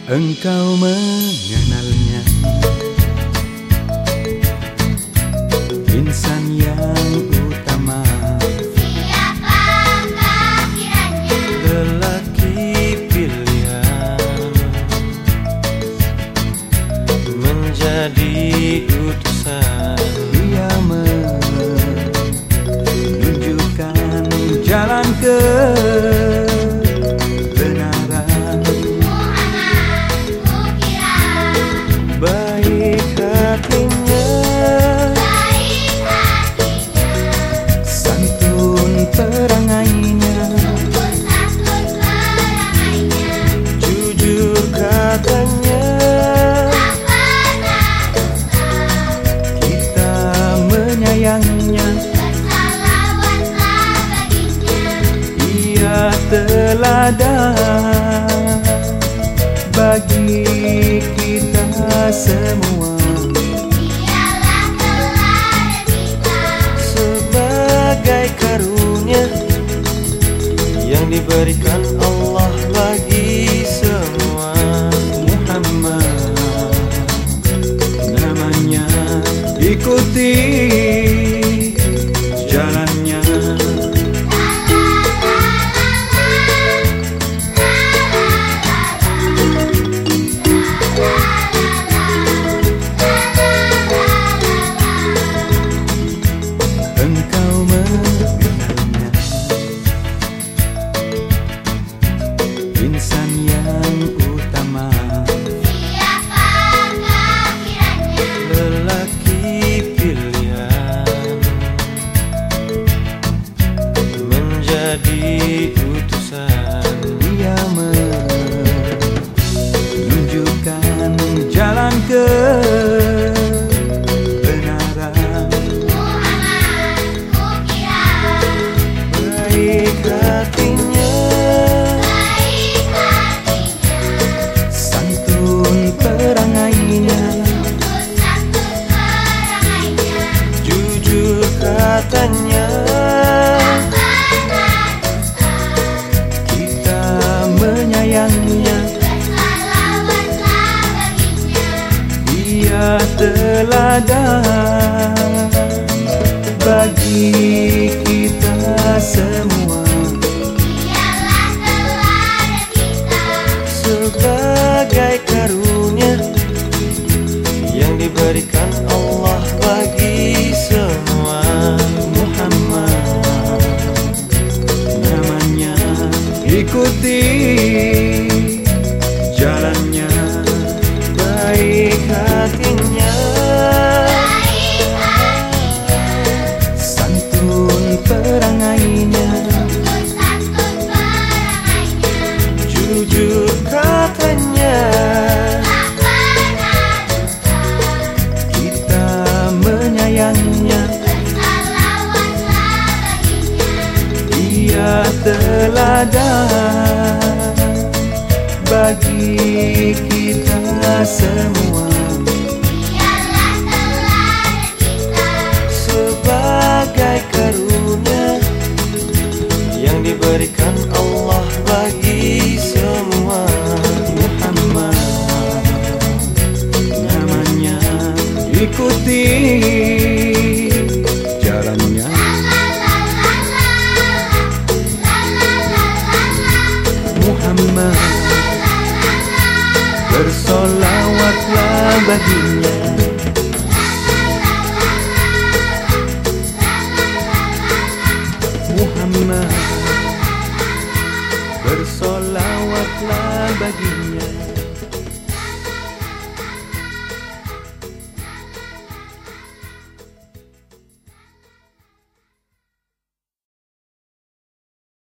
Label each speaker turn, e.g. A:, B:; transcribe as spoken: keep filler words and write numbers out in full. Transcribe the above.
A: Engkau mengenalnya, insan yang utama.
B: Siapakah kiranya?
A: Lelaki pilihan menjadi utusan. Dia menunjukkan jalan ke baik hatinya,
B: Baik hatinya,
A: santun perangainya,
B: santun perangainya,
A: jujur katanya,
B: tak pernah dusta,
A: kita menyayangnya.
B: bersalawatlah baginya.
A: Ia teladan bagi kita semua,
B: Dialah teladan kita,
A: sebagai karunia yang diberikan Allah bagi semua. Muhammad namanya, ikuti jalannya. Engkau mengenalnya, insan yang utama.
B: Siapakah kiranya?
A: Lelaki pilihan menjadi utusan. Dia menunjukkan jalan kebenaran.
B: Muhammad kukira,
A: Baik hatinya,
B: baik hatinya,
A: santun perangainya,
B: santun perangainya,
A: jujur katanya,
B: tak pernah dusta,
A: kita menyayangnya.
B: bersalawatlah baginya.
A: Dia teladan bagi kita semua,
B: Dialah teladan kita,
A: sebagai karunia yang diberikan Allah bagi semua. Muhammad namanya, ikuti jalannya. Baik hatinya,
B: baik hatinya,
A: santun perangainya,
B: santun perangainya,
A: jujur katanya,
B: tak pernah dusta,
A: kita menyayangnya.
B: bersalawatlah baginya.
A: Dia teladan bagi kita semua,
B: Dialah teladan kita,
A: sebagai karunia yang diberikan Allah bagi semua. Muhammad namanya, ikuti jalannya. Muhammad, bersolawatlah baginya. Muhammad, bersolawatlah baginya.